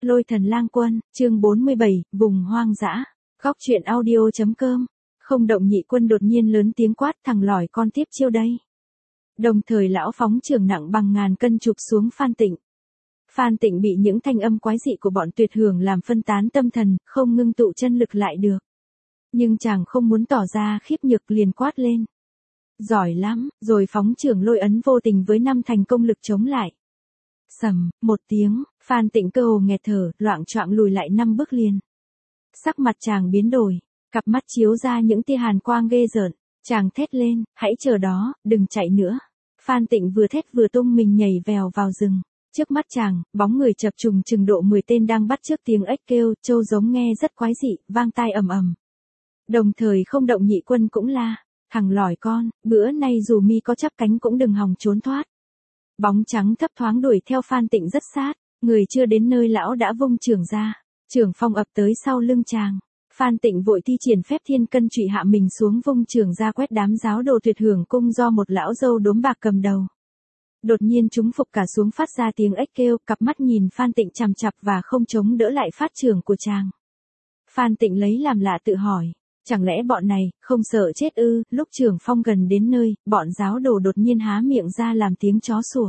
Lôi thần lang quân, chương 47, vùng hoang dã. Góc truyện audio.com. Không động nhị quân đột nhiên lớn tiếng quát, thằng lỏi con tiếp chiêu đây. Đồng thời lão phóng trường nặng bằng ngàn cân chụp xuống Phan Tịnh. Phan Tịnh bị những thanh âm quái dị của bọn tuyệt hưởng làm phân tán tâm thần, không ngưng tụ chân lực lại được. Nhưng chàng không muốn tỏ ra khiếp nhược liền quát lên. Giỏi lắm, rồi phóng trường lôi ấn vô tình với 5 thành công lực chống lại. Sầm, một tiếng, Phan Tịnh cơ hồ nghẹt thở, loạng choạng lùi lại 5 bước liền. Sắc mặt chàng biến đổi, cặp mắt chiếu ra những tia hàn quang ghê rợn, chàng thét lên, hãy chờ đó, đừng chạy nữa. Phan Tịnh vừa thét vừa tung mình nhảy vèo vào rừng. Trước mắt chàng, bóng người chập trùng chừng độ 10 tên đang bắt chước tiếng ếch kêu, trâu giống nghe rất quái dị, vang tai ầm ầm. Đồng thời không động nhị quân cũng la, thằng lỏi con, bữa nay dù mi có chắp cánh cũng đừng hòng trốn thoát. Bóng trắng thấp thoáng đuổi theo Phan Tịnh rất sát, người chưa đến nơi lão đã vung trường ra, trường phong ập tới sau lưng chàng. Phan Tịnh vội thi triển phép thiên cân trụy hạ mình xuống vung trường ra quét đám giáo đồ tuyệt hưởng cung do một lão dâu đốm bạc cầm đầu. Đột nhiên chúng phục cả xuống phát ra tiếng ếch kêu, cặp mắt nhìn Phan Tịnh chằm chằm và không chống đỡ lại phát trường của chàng. Phan Tịnh lấy làm lạ tự hỏi, chẳng lẽ bọn này không sợ chết ư? Lúc trường phong gần đến nơi, bọn giáo đồ đột nhiên há miệng ra làm tiếng chó sủa.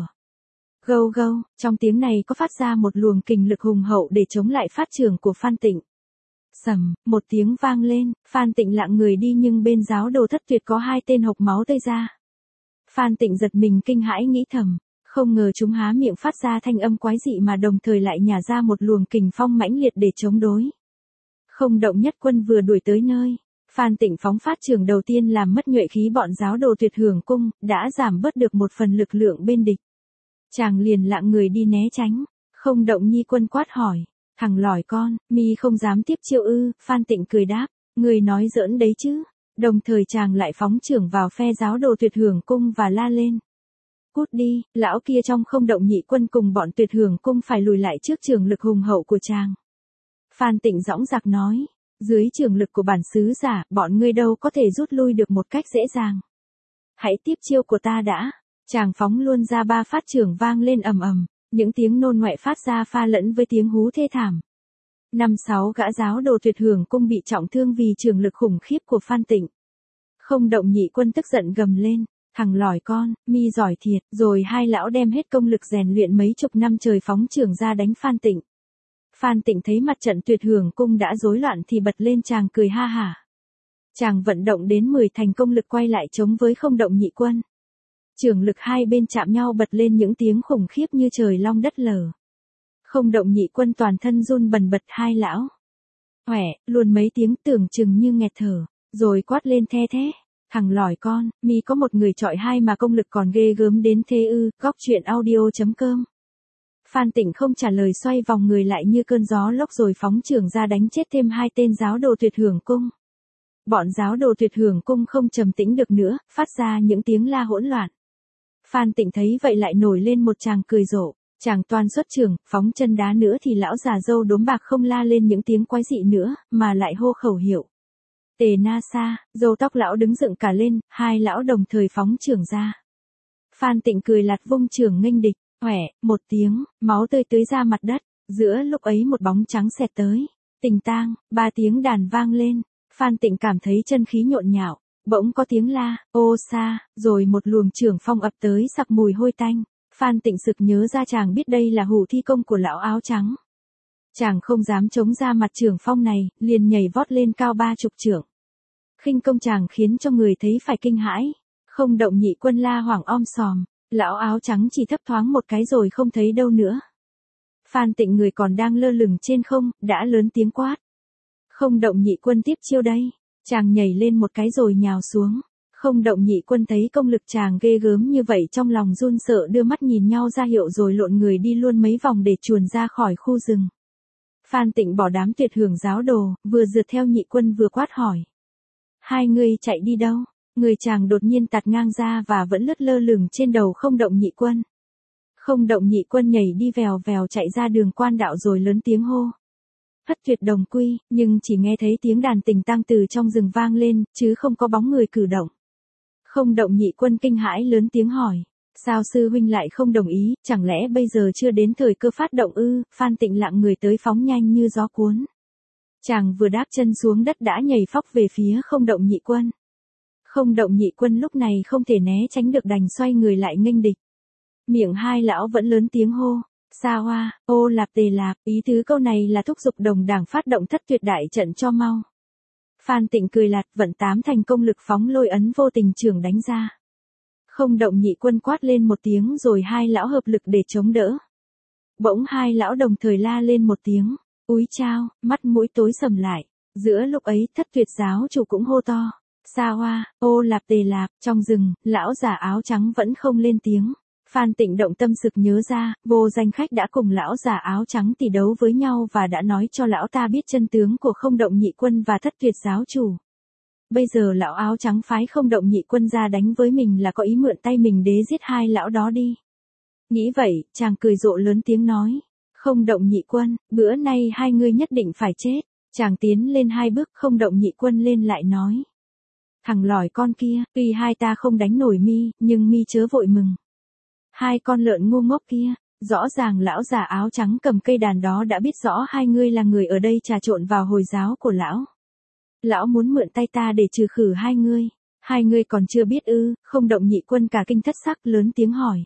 Gâu gâu, trong tiếng này có phát ra một luồng kình lực hùng hậu để chống lại phát trường của Phan Tịnh. Sầm, một tiếng vang lên, Phan Tịnh lạng người đi nhưng bên giáo đồ thất tuyệt có 2 tên hộc máu tơi ra. Phan Tịnh giật mình kinh hãi nghĩ thầm, không ngờ chúng há miệng phát ra thanh âm quái dị mà đồng thời lại nhả ra một luồng kình phong mãnh liệt để chống đối. Không động nhất quân vừa đuổi tới nơi, Phan Tịnh phóng phát trường đầu tiên làm mất nhuệ khí bọn giáo đồ tuyệt hưởng cung, đã giảm bớt được một phần lực lượng bên địch. Chàng liền lạng người đi né tránh, không động nhi quân quát hỏi, thằng lỏi con, mi không dám tiếp chiêu ư? Phan Tịnh cười đáp, người nói giỡn đấy chứ. Đồng thời chàng lại phóng trưởng vào phe giáo đồ tuyệt hưởng cung và la lên. Cút đi, lão kia trong không động nhị quân cùng bọn tuyệt hưởng cung phải lùi lại trước trường lực hùng hậu của chàng. Phan Tịnh dõng dạc nói, dưới trường lực của bản sứ giả, bọn ngươi đâu có thể rút lui được một cách dễ dàng. Hãy tiếp chiêu của ta đã. Chàng phóng luôn ra 3 phát trưởng vang lên ầm ầm, những tiếng nôn ngoại phát ra pha lẫn với tiếng hú thê thảm. 5-6 gã giáo đồ tuyệt hưởng cung bị trọng thương vì trường lực khủng khiếp của Phan Tịnh. Không động nhị quân tức giận gầm lên, thằng lỏi con, mi giỏi thiệt, rồi 2 lão đem hết công lực rèn luyện mấy chục năm trời phóng trường ra đánh Phan Tịnh. Phan Tịnh thấy mặt trận tuyệt hưởng cung đã rối loạn thì bật lên chàng cười ha hả. Chàng vận động đến 10 thành công lực quay lại chống với không động nhị quân. Trường lực hai bên chạm nhau bật lên những tiếng khủng khiếp như trời long đất lở. Không động nhị quân toàn thân run bần bật 2 lão. Hoẻ, luôn mấy tiếng tưởng chừng như nghẹt thở, rồi quát lên the thế. Thằng lỏi con, mi có một người chọi 2 mà công lực còn ghê gớm đến thế ư? Góc truyện audio.com. Phan Tịnh không trả lời xoay vòng người lại như cơn gió lốc rồi phóng trường ra đánh chết thêm 2 tên giáo đồ tuyệt hưởng cung. Bọn giáo đồ tuyệt hưởng cung không trầm tĩnh được nữa, phát ra những tiếng la hỗn loạn. Phan Tịnh thấy vậy lại nổi lên một tràng cười rộ, chàng toan xuất trường, phóng chân đá nữa thì lão già râu đốm bạc không la lên những tiếng quái dị nữa, mà lại hô khẩu hiệu. Tề na sa, râu tóc lão đứng dựng cả lên, 2 lão đồng thời phóng trường ra. Phan Tịnh cười lạt vung trường nghênh địch, hoẻ, một tiếng, máu tươi tưới ra mặt đất, giữa lúc ấy một bóng trắng xẹt tới. Tình tang, 3 tiếng đàn vang lên, Phan Tịnh cảm thấy chân khí nhộn nhạo. Bỗng có tiếng la, ô xa, rồi một luồng trường phong ập tới sặc mùi hôi tanh. Phan Tịnh sực nhớ ra chàng biết đây là hủ thi công của lão áo trắng. Chàng không dám chống ra mặt trường phong này, liền nhảy vót lên cao 30 trượng. Khinh công chàng khiến cho người thấy phải kinh hãi. Không động nhị quân la hoảng om sòm, lão áo trắng chỉ thấp thoáng một cái rồi không thấy đâu nữa. Phan Tịnh người còn đang lơ lửng trên không, đã lớn tiếng quát. Không động nhị quân tiếp chiêu đây. Chàng nhảy lên một cái rồi nhào xuống. Không động nhị quân thấy công lực chàng ghê gớm như vậy trong lòng run sợ đưa mắt nhìn nhau ra hiệu rồi lộn người đi luôn mấy vòng để chuồn ra khỏi khu rừng. Phan Tịnh bỏ đám tuyệt hưởng giáo đồ, vừa rượt theo nhị quân vừa quát hỏi. 2 người chạy đi đâu? Người chàng đột nhiên tạt ngang ra và vẫn lướt lơ lửng trên đầu không động nhị quân. Không động nhị quân nhảy đi vèo vèo chạy ra đường quan đạo rồi lớn tiếng hô. Thất tuyệt đồng quy, nhưng chỉ nghe thấy tiếng đàn tình tang từ trong rừng vang lên, chứ không có bóng người cử động. Không động nhị quân kinh hãi lớn tiếng hỏi, Sao sư huynh lại không đồng ý, chẳng lẽ bây giờ chưa đến thời cơ phát động ư? Phan Tịnh lặng người tới phóng nhanh như gió cuốn. Chàng vừa đáp chân xuống đất đã nhảy phóc về phía Không Động Nhị Quân. Không Động Nhị Quân lúc này không thể né tránh được đành xoay người lại nghênh địch. Miệng hai lão vẫn lớn tiếng hô, Sa Hoa, ô lạp tề lạp, ý tứ câu này là thúc giục đồng đảng phát động thất tuyệt đại trận cho mau. Phan Tịnh cười lạt vận 8 thành công lực phóng lôi ấn vô tình trưởng đánh ra. Không Động Nhị Quân quát lên một tiếng rồi hai lão hợp lực để chống đỡ. Bỗng hai lão đồng thời la lên một tiếng, úi chao, mắt mũi tối sầm lại. Giữa lúc ấy Thất Tuyệt giáo chủ cũng hô to, Sa Hoa, ô lạp tề lạp, trong rừng, lão già áo trắng vẫn không lên tiếng. Phan Tịnh động tâm sực nhớ ra, vô danh khách đã cùng lão già áo trắng tỷ đấu với nhau và đã nói cho lão ta biết chân tướng của Không Động Nhị Quân và Thất Tuyệt giáo chủ. Bây giờ lão áo trắng phái Không Động Nhị Quân ra đánh với mình là có ý mượn tay mình đế giết hai lão đó đi. Nghĩ vậy, chàng cười rộ lớn tiếng nói, Không Động Nhị Quân, bữa nay hai ngươi nhất định phải chết. Chàng tiến lên hai bước, Không Động Nhị Quân lên lại nói, thằng lỏi con kia, tuy hai ta không đánh nổi mi, nhưng mi chớ vội mừng. Hai con lợn ngu ngốc kia, rõ ràng lão già áo trắng cầm cây đàn đó đã biết rõ hai ngươi là người ở đây trà trộn vào Hồi giáo của lão. Lão muốn mượn tay ta để trừ khử hai ngươi. Hai ngươi còn chưa biết ư? Không Động Nhị Quân cả kinh thất sắc lớn tiếng hỏi.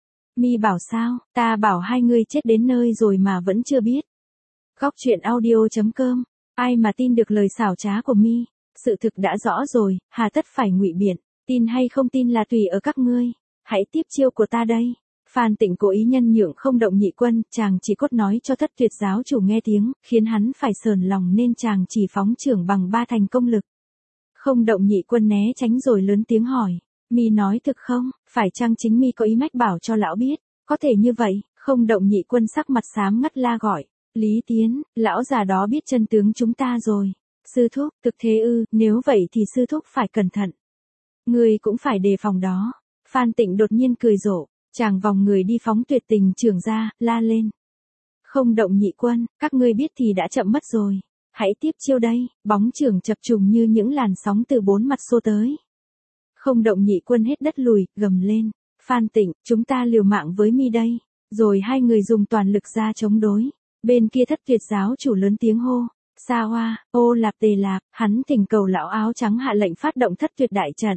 Mi bảo sao? Ta bảo hai ngươi chết đến nơi rồi mà vẫn chưa biết. Góc truyện audio.com. Ai mà tin được lời xảo trá của mi? Sự thực đã rõ rồi, hà tất phải ngụy biện. Tin hay không tin là tùy ở các ngươi. Hãy tiếp chiêu của ta đây. Phan Tịnh cố ý nhân nhượng Không Động Nhị Quân, chàng chỉ cốt nói cho Thất Tuyệt giáo chủ nghe tiếng, khiến hắn phải sờn lòng nên chàng chỉ phóng trưởng bằng 3 thành công lực. Không Động Nhị Quân né tránh rồi lớn tiếng hỏi, mi nói thực không, phải chăng chính mi có ý mách bảo cho lão biết, có thể như vậy? Không Động Nhị Quân sắc mặt xám ngắt la gọi, Lý Tiến, lão già đó biết chân tướng chúng ta rồi. Sư thúc, thực thế ư? Nếu vậy thì sư thúc phải cẩn thận. Người cũng phải đề phòng đó. Phan Tịnh đột nhiên cười rộ, chàng vòng người đi phóng tuyệt tình trưởng ra, la lên. Không Động Nhị Quân, các ngươi biết thì đã chậm mất rồi. Hãy tiếp chiêu đây, bóng trưởng chập trùng như những làn sóng từ bốn mặt xô tới. Không Động Nhị Quân hết đất lùi, gầm lên. Phan Tịnh, chúng ta liều mạng với mi đây. Rồi hai người dùng toàn lực ra chống đối. Bên kia Thất Tuyệt giáo chủ lớn tiếng hô. Sa Hoa, ô lạp tề lạp, hắn thỉnh cầu lão áo trắng hạ lệnh phát động Thất Tuyệt đại trận.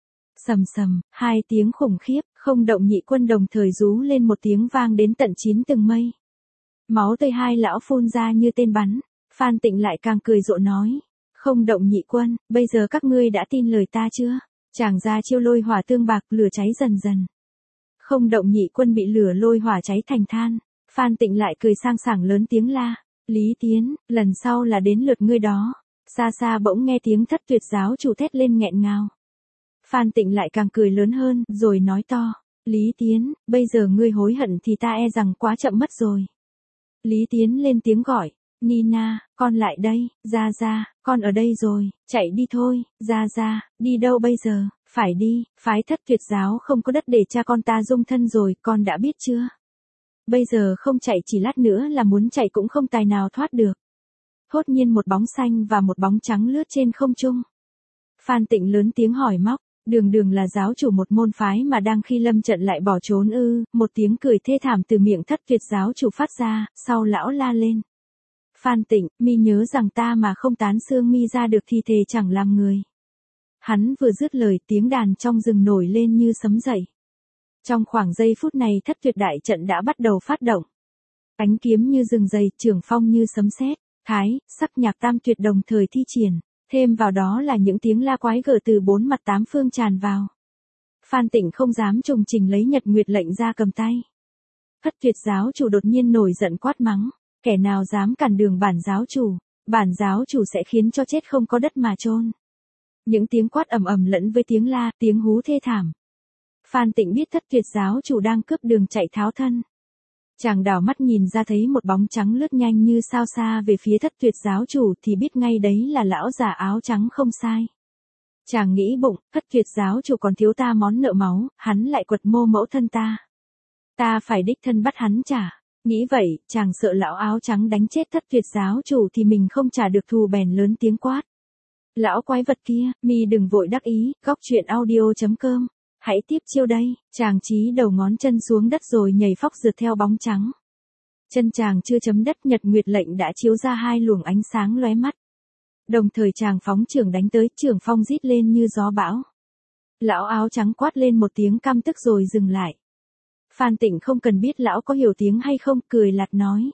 Sầm sầm, hai tiếng khủng khiếp, Không Động Nhị Quân đồng thời rú lên một tiếng vang đến tận 9 tầng mây. Máu tươi hai lão phun ra như tên bắn. Phan Tịnh lại càng cười rộ nói. Không Động Nhị Quân, bây giờ các ngươi đã tin lời ta chưa? Chàng ra chiêu lôi hỏa tương bạc, lửa cháy dần dần. Không Động Nhị Quân bị lửa lôi hỏa cháy thành than. Phan Tịnh lại cười sang sảng lớn tiếng la. Lý Tiến, lần sau là đến lượt ngươi đó. Xa xa bỗng nghe tiếng Thất Tuyệt giáo chủ thét lên nghẹn ngào. Phan Tịnh lại càng cười lớn hơn, rồi nói to. Lý Tiến, bây giờ ngươi hối hận thì ta e rằng quá chậm mất rồi. Lý Tiến lên tiếng gọi. Nina, con lại đây, ra, con ở đây rồi, chạy đi thôi, ra, đi đâu bây giờ? Phải đi, phái Thất Tuyệt giáo không có đất để cha con ta dung thân rồi, con đã biết chưa? Bây giờ không chạy chỉ lát nữa là muốn chạy cũng không tài nào thoát được. Thốt nhiên một bóng xanh và một bóng trắng lướt trên không trung. Phan Tịnh lớn tiếng hỏi móc, đường là giáo chủ một môn phái mà đang khi lâm trận lại bỏ trốn ư? Một tiếng cười thê thảm từ miệng Thất Tuyệt giáo chủ phát ra, sau lão la lên. Phan Tịnh, mi nhớ rằng ta mà không tán xương mi ra được thì thề chẳng làm người. Hắn vừa dứt lời tiếng đàn trong rừng nổi lên như sấm dậy. Trong khoảng giây phút này Thất Tuyệt đại trận đã bắt đầu phát động. Ánh kiếm như rừng dày, trường phong như sấm sét, thái, sắc nhạc tam tuyệt đồng thời thi triển. Thêm vào đó là những tiếng la quái gở từ bốn mặt tám phương tràn vào. Phan Tịnh không dám trùng trình lấy Nhật Nguyệt lệnh ra cầm tay. Thất Tuyệt giáo chủ đột nhiên nổi giận quát mắng. Kẻ nào dám cản đường bản giáo chủ sẽ khiến cho chết không có đất mà chôn. Những tiếng quát ầm ầm lẫn với tiếng la, tiếng hú thê thảm. Phan Tịnh biết Thất Tuyệt giáo chủ đang cướp đường chạy tháo thân. Chàng đảo mắt nhìn ra thấy một bóng trắng lướt nhanh như sao xa về phía Thất Tuyệt giáo chủ thì biết ngay đấy là lão già áo trắng không sai. Chàng nghĩ bụng, Thất Tuyệt giáo chủ còn thiếu ta món nợ máu, hắn lại quật mô mẫu thân ta. Ta phải đích thân bắt hắn trả. Nghĩ vậy, chàng sợ lão áo trắng đánh chết Thất Tuyệt giáo chủ thì mình không trả được thù bèn lớn tiếng quát. Lão quái vật kia, mi đừng vội đắc ý, góc truyện audio.com. Hãy tiếp chiêu đây, chàng chí đầu ngón chân xuống đất rồi nhảy phóc rượt theo bóng trắng. Chân chàng chưa chấm đất, nhật nguyệt lệnh đã chiếu ra hai luồng ánh sáng lóe mắt. Đồng thời chàng phóng chưởng đánh tới, chưởng phong rít lên như gió bão. Lão áo trắng quát lên một tiếng căm tức rồi dừng lại. Phan Tịnh không cần biết lão có hiểu tiếng hay không, cười lạt nói.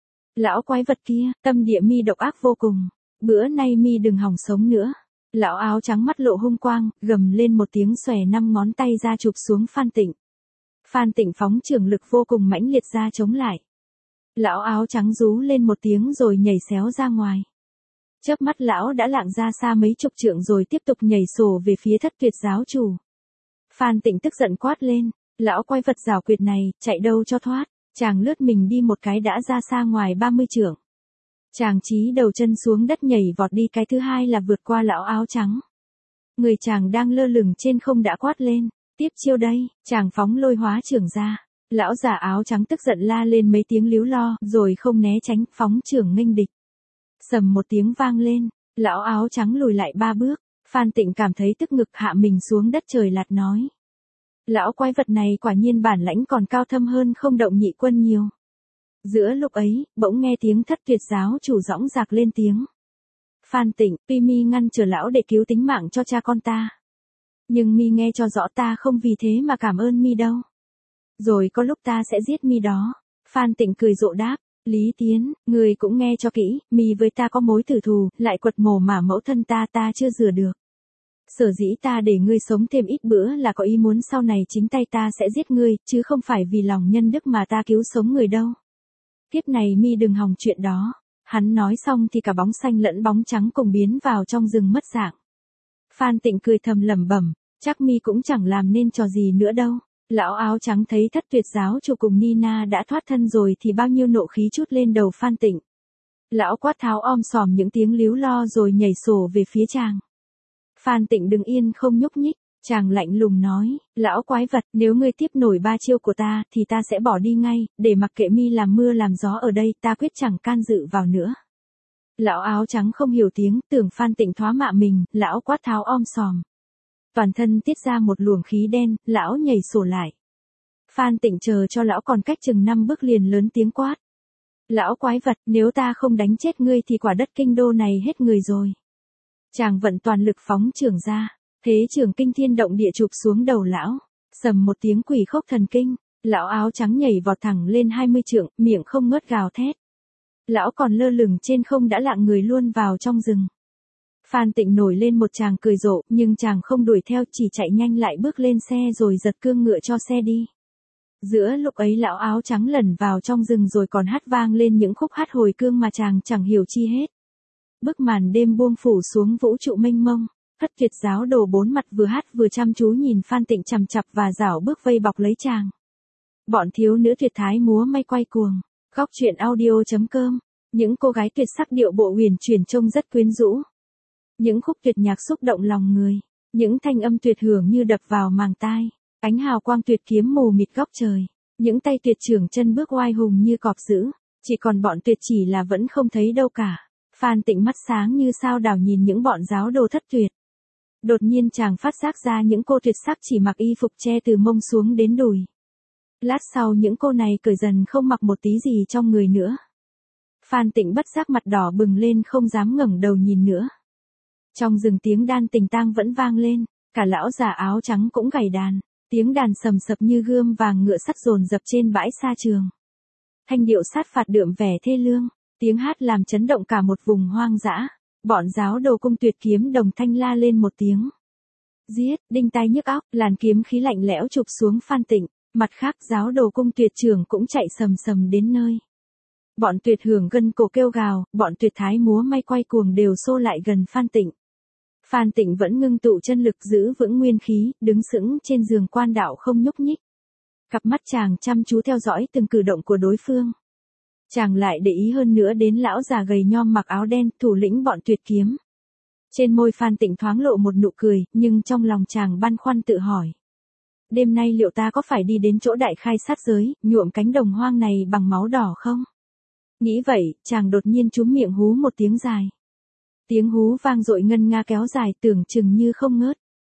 Lão quái vật kia, tâm địa mi độc ác vô cùng. Bữa nay mi đừng hòng sống nữa. Lão áo trắng mắt lộ hung quang, gầm lên một tiếng xòe 5 ngón tay ra chụp xuống Phan Tịnh. Phan Tịnh phóng chưởng lực vô cùng mãnh liệt ra chống lại. Lão áo trắng rú lên một tiếng rồi nhảy xéo ra ngoài. Chớp mắt lão đã lạng ra xa mấy chục trượng rồi tiếp tục nhảy sổ về phía Thất Tuyệt giáo chủ. Phan Tịnh tức giận quát lên, lão quái vật giảo quyệt này, chạy đâu cho thoát. Chàng lướt mình đi một cái đã ra xa ngoài 30 trượng. Chàng chí đầu chân xuống đất nhảy vọt đi, cái thứ hai là vượt qua lão áo trắng. Người chàng đang lơ lửng trên không đã quát lên, tiếp chiêu đây, chàng phóng lôi hóa chưởng ra. Lão già áo trắng tức giận la lên mấy tiếng líu lo, rồi không né tránh, phóng chưởng nghênh địch. Sầm một tiếng vang lên, lão áo trắng lùi lại 3 bước, Phan Tịnh cảm thấy tức ngực, hạ mình xuống đất trời lạt nói. Lão quái vật này quả nhiên bản lãnh còn cao thâm hơn Không Động Nhị Quân nhiều. Giữa lúc ấy, bỗng nghe tiếng Thất Tuyệt giáo chủ dõng dạc lên tiếng. Phan Tịnh, tuy mi ngăn trở lão để cứu tính mạng cho cha con ta. Nhưng mi nghe cho rõ, ta không vì thế mà cảm ơn mi đâu. Rồi có lúc ta sẽ giết mi đó. Phan Tịnh cười rộ đáp, Lý Tiến, người cũng nghe cho kỹ, mi với ta có mối tử thù, lại quật mổ mà mẫu thân ta chưa rửa được. Sở dĩ ta để ngươi sống thêm ít bữa là có ý muốn sau này chính tay ta sẽ giết ngươi, chứ không phải vì lòng nhân đức mà ta cứu sống người đâu. Kiếp này mi đừng hòng chuyện đó. Hắn nói xong thì cả bóng xanh lẫn bóng trắng cùng biến vào trong rừng mất dạng. Phan Tịnh cười thầm lẩm bẩm, chắc mi cũng chẳng làm nên trò gì nữa đâu. Lão áo trắng thấy Thất Tuyệt giáo chủ cùng Nina đã thoát thân rồi thì bao nhiêu nộ khí trút lên đầu Phan Tịnh. Lão quát tháo om sòm những tiếng líu lo rồi nhảy sổ về phía chàng. Phan Tịnh đứng yên không nhúc nhích, chàng lạnh lùng nói, lão quái vật, nếu ngươi tiếp nổi 3 chiêu của ta thì ta sẽ bỏ đi ngay, để mặc kệ mi làm mưa làm gió ở đây, ta quyết chẳng can dự vào nữa. Lão áo trắng không hiểu tiếng, tưởng Phan Tịnh thoá mạ mình, lão quát tháo om sòm. Toàn thân tiết ra một luồng khí đen, lão nhảy sổ lại. Phan Tịnh chờ cho lão còn cách chừng 5 bước liền lớn tiếng quát. Lão quái vật, nếu ta không đánh chết ngươi thì quả đất kinh đô này hết người rồi. Chàng vận toàn lực phóng chưởng ra, thế chưởng kinh thiên động địa chụp xuống đầu lão. Sầm một tiếng quỷ khốc thần kinh, lão áo trắng nhảy vọt thẳng lên 20 trượng, miệng không ngớt gào thét. Lão còn lơ lửng trên không đã lạng người luôn vào trong rừng. Phan Tịnh nổi lên một tràng cười rộ, nhưng chàng không đuổi theo, chỉ chạy nhanh lại bước lên xe rồi giật cương ngựa cho xe đi. Giữa lúc ấy lão áo trắng lẩn vào trong rừng rồi còn hát vang lên những khúc hát hồi cương mà chàng chẳng hiểu chi hết. Bức màn đêm buông phủ xuống vũ trụ mênh mông, Thất Tuyệt giáo đồ 4 mặt vừa hát vừa chăm chú nhìn Phan Tịnh chằm chặp và rảo bước vây bọc lấy chàng. Bọn thiếu nữ tuyệt thái múa may quay cuồng. Góc truyện audio.com. Những cô gái tuyệt sắc điệu bộ huyền chuyển trông rất quyến rũ. Những khúc tuyệt nhạc xúc động lòng người. Những thanh âm tuyệt hưởng như đập vào màng tai. Ánh hào quang tuyệt kiếm mù mịt góc trời. Những tay tuyệt trưởng chân bước oai hùng như cọp dữ. Chỉ còn bọn tuyệt chỉ là vẫn không thấy đâu cả. Phan Tịnh mắt sáng như sao đảo nhìn những bọn giáo đồ thất tuyệt. Đột nhiên chàng phát giác ra những cô tuyệt sắc chỉ mặc y phục che từ mông xuống đến đùi. Lát sau những cô này cởi dần không mặc một tí gì trong người nữa. Phan Tịnh bất giác mặt đỏ bừng lên không dám ngẩng đầu nhìn nữa. Trong rừng tiếng đàn tình tang vẫn vang lên, cả lão già áo trắng cũng gảy đàn, tiếng đàn sầm sập như gươm vàng ngựa sắt dồn dập trên bãi sa trường. Thanh điệu sát phạt đượm vẻ thê lương, tiếng hát làm chấn động cả một vùng hoang dã. Bọn giáo đồ cung tuyệt kiếm đồng thanh la lên một tiếng. Giết, đinh tai nhức óc, làn kiếm khí lạnh lẽo chụp xuống Phan Tịnh, mặt khác giáo đồ cung tuyệt trưởng cũng chạy sầm sầm đến nơi. Bọn tuyệt hưởng gân cổ kêu gào, bọn tuyệt thái múa may quay cuồng đều xô lại gần Phan Tịnh. Phan Tịnh vẫn ngưng tụ chân lực giữ vững nguyên khí, đứng sững trên giường quan đạo không nhúc nhích. Cặp mắt chàng chăm chú theo dõi từng cử động của đối phương. Chàng lại để ý hơn nữa đến lão già gầy nhom mặc áo đen, thủ lĩnh bọn tuyệt kiếm. Trên môi Phan Tịnh thoáng lộ một nụ cười, nhưng trong lòng chàng băn khoăn tự hỏi. Đêm nay liệu ta có phải đi đến chỗ đại khai sát giới, nhuộm cánh đồng hoang này bằng máu đỏ không? Nghĩ vậy, chàng đột nhiên trúm miệng hú một tiếng dài. Tiếng hú vang dội ngân nga kéo dài tưởng chừng như không ngớt.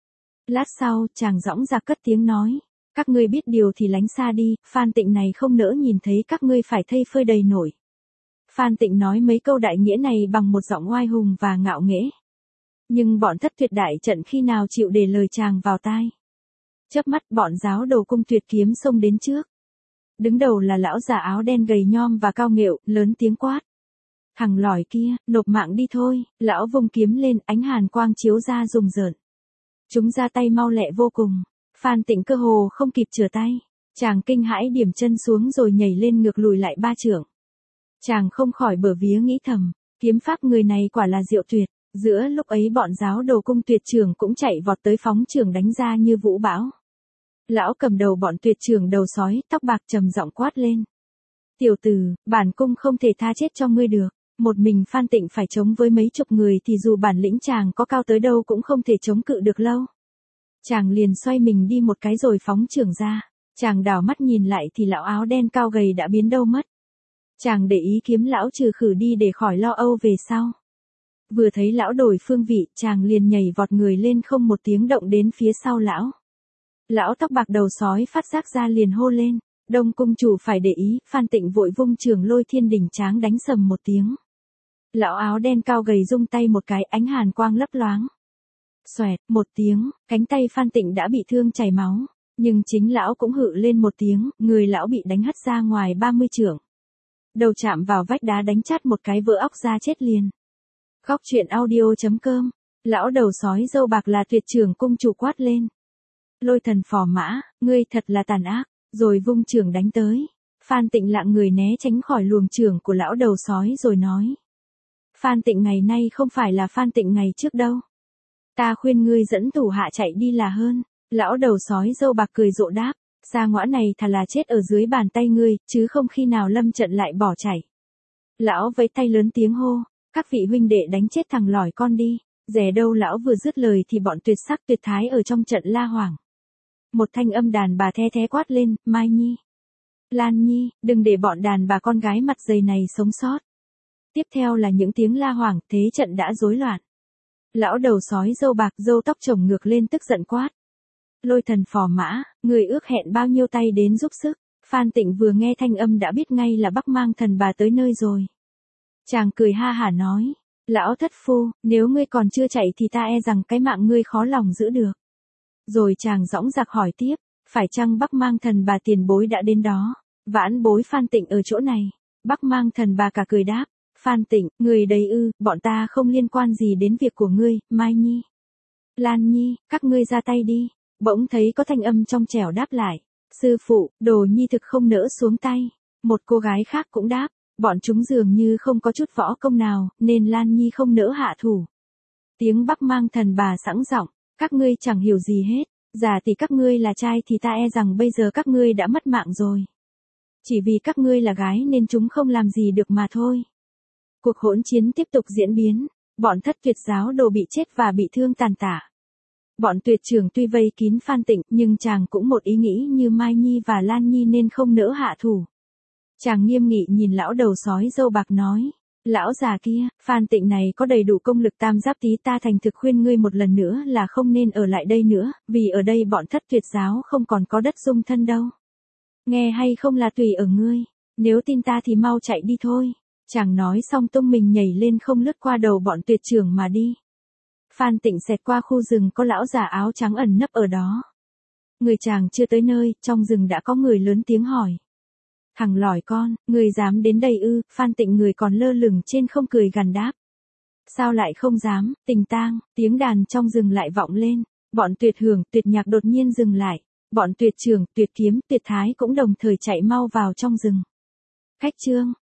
Lát sau, chàng dõng dạc cất tiếng nói. Các ngươi biết điều thì lánh xa đi, Phan Tịnh này không nỡ nhìn thấy các ngươi phải thây phơi đầy nổi. Phan Tịnh nói mấy câu đại nghĩa này bằng một giọng oai hùng và ngạo nghễ. Nhưng bọn Thất Tuyệt đại trận khi nào chịu để lời chàng vào tai. Chớp mắt bọn giáo đầu cung Tuyệt kiếm xông đến trước. Đứng đầu là lão già áo đen gầy nhom và cao nghệu, lớn tiếng quát. Thằng lỏi kia, nộp mạng đi thôi, lão vung kiếm lên, ánh hàn quang chiếu ra rùng rợn. Chúng ra tay mau lẹ vô cùng. Phan Tịnh cơ hồ không kịp chừa tay. Chàng kinh hãi điểm chân xuống rồi nhảy lên ngược lùi lại 3 trượng. Chàng không khỏi bở vía nghĩ thầm, kiếm pháp người này quả là diệu tuyệt. Giữa lúc ấy bọn giáo đầu cung Tuyệt trưởng cũng chạy vọt tới phóng trường đánh ra như vũ bão. Lão cầm đầu bọn Tuyệt trưởng đầu sói, tóc bạc trầm giọng quát lên. Tiểu tử, bản cung không thể tha chết cho ngươi được. Một mình Phan Tịnh phải chống với mấy chục người thì dù bản lĩnh chàng có cao tới đâu cũng không thể chống cự được lâu. Chàng liền xoay mình đi một cái rồi phóng trường ra. Chàng đảo mắt nhìn lại thì lão áo đen cao gầy đã biến đâu mất. Chàng để ý kiếm lão trừ khử đi để khỏi lo âu về sau. Vừa thấy lão đổi phương vị, chàng liền nhảy vọt người lên không một tiếng động đến phía sau lão. Lão tóc bạc đầu sói phát giác ra liền hô lên. Đông cung chủ phải để ý, Phan Tịnh vội vung trường Lôi Thiên Đỉnh Tráng đánh sầm một tiếng. Lão áo đen cao gầy rung tay một cái, ánh hàn quang lấp loáng. Xoẹt, một tiếng, cánh tay Phan Tịnh đã bị thương chảy máu. Nhưng chính lão cũng hự lên một tiếng, người lão bị đánh hất ra ngoài 30 trượng. Đầu chạm vào vách đá đánh chát một cái vỡ óc ra chết liền. Góc truyện audio.com. Lão đầu sói râu bạc là Tuyệt trưởng cung chủ quát lên. Lôi thần phò mã, ngươi thật là tàn ác, rồi vung trường đánh tới. Phan Tịnh lạng người né tránh khỏi luồng trường của lão đầu sói rồi nói. Phan Tịnh ngày nay không phải là Phan Tịnh ngày trước đâu. Ta khuyên ngươi dẫn thủ hạ chạy đi là hơn. Lão đầu sói râu bạc cười rộ đáp. Sa ngõa này thà là chết ở dưới bàn tay ngươi, chứ không khi nào lâm trận lại bỏ chạy. Lão vẫy tay lớn tiếng hô. Các vị huynh đệ đánh chết thằng lỏi con đi. Dè đâu lão vừa dứt lời thì bọn Tuyệt sắc Tuyệt thái ở trong trận la hoảng. Một thanh âm đàn bà the thé quát lên, Mai Nhi. Lan Nhi, đừng để bọn đàn bà con gái mặt dày này sống sót. Tiếp theo là những tiếng la hoảng, thế trận đã rối loạn. Lão đầu sói râu bạc râu tóc chồng ngược lên tức giận quát. Lôi thần phò mã, người ước hẹn bao nhiêu tay đến giúp sức. Phan Tịnh vừa nghe thanh âm đã biết ngay là Bắc Mang thần bà tới nơi rồi. Chàng cười ha hả nói. Lão thất phu, nếu ngươi còn chưa chạy thì ta e rằng cái mạng ngươi khó lòng giữ được. Rồi chàng dõng dạc hỏi tiếp, phải chăng Bắc Mang thần bà tiền bối đã đến đó? Vãn bối Phan Tịnh ở chỗ này. Bắc Mang thần bà cả cười đáp, Phan Tịnh, người đấy ư, bọn ta không liên quan gì đến việc của ngươi, Mai Nhi. Lan Nhi, các ngươi ra tay đi. Bỗng thấy có thanh âm trong trẻo đáp lại, sư phụ, Đồ Nhi thực không nỡ xuống tay. Một cô gái khác cũng đáp, bọn chúng dường như không có chút võ công nào, nên Lan Nhi không nỡ hạ thủ. Tiếng Bắc Mang thần bà sẵn giọng, các ngươi chẳng hiểu gì hết, giả tỷ các ngươi là trai thì ta e rằng bây giờ các ngươi đã mất mạng rồi. Chỉ vì các ngươi là gái nên chúng không làm gì được mà thôi. Cuộc hỗn chiến tiếp tục diễn biến, bọn Thất Tuyệt giáo đồ bị chết và bị thương tàn tả. Bọn Tuyệt trưởng tuy vây kín Phan Tịnh nhưng chàng cũng một ý nghĩ như Mai Nhi và Lan Nhi nên không nỡ hạ thủ. Chàng nghiêm nghị nhìn lão đầu sói râu bạc nói, lão già kia, Phan Tịnh này có đầy đủ công lực tam giáp tí, ta thành thực khuyên ngươi một lần nữa là không nên ở lại đây nữa, vì ở đây bọn Thất Tuyệt giáo không còn có đất dung thân đâu. Nghe hay không là tùy ở ngươi, nếu tin ta thì mau chạy đi thôi. Chàng nói xong tung mình nhảy lên không lướt qua đầu bọn Tuyệt trưởng mà đi. Phan Tịnh xẹt qua khu rừng có lão già áo trắng ẩn nấp ở đó. Người chàng chưa tới nơi, trong rừng đã có người lớn tiếng hỏi. Thằng lỏi con, người dám đến đây ư? Phan Tịnh người còn lơ lửng trên không cười gằn đáp. Sao lại không dám? Tình tang, tiếng đàn trong rừng lại vọng lên. Bọn Tuyệt hưởng, Tuyệt nhạc đột nhiên dừng lại. Bọn Tuyệt trưởng, Tuyệt kiếm, Tuyệt thái cũng đồng thời chạy mau vào trong rừng. Khách trương,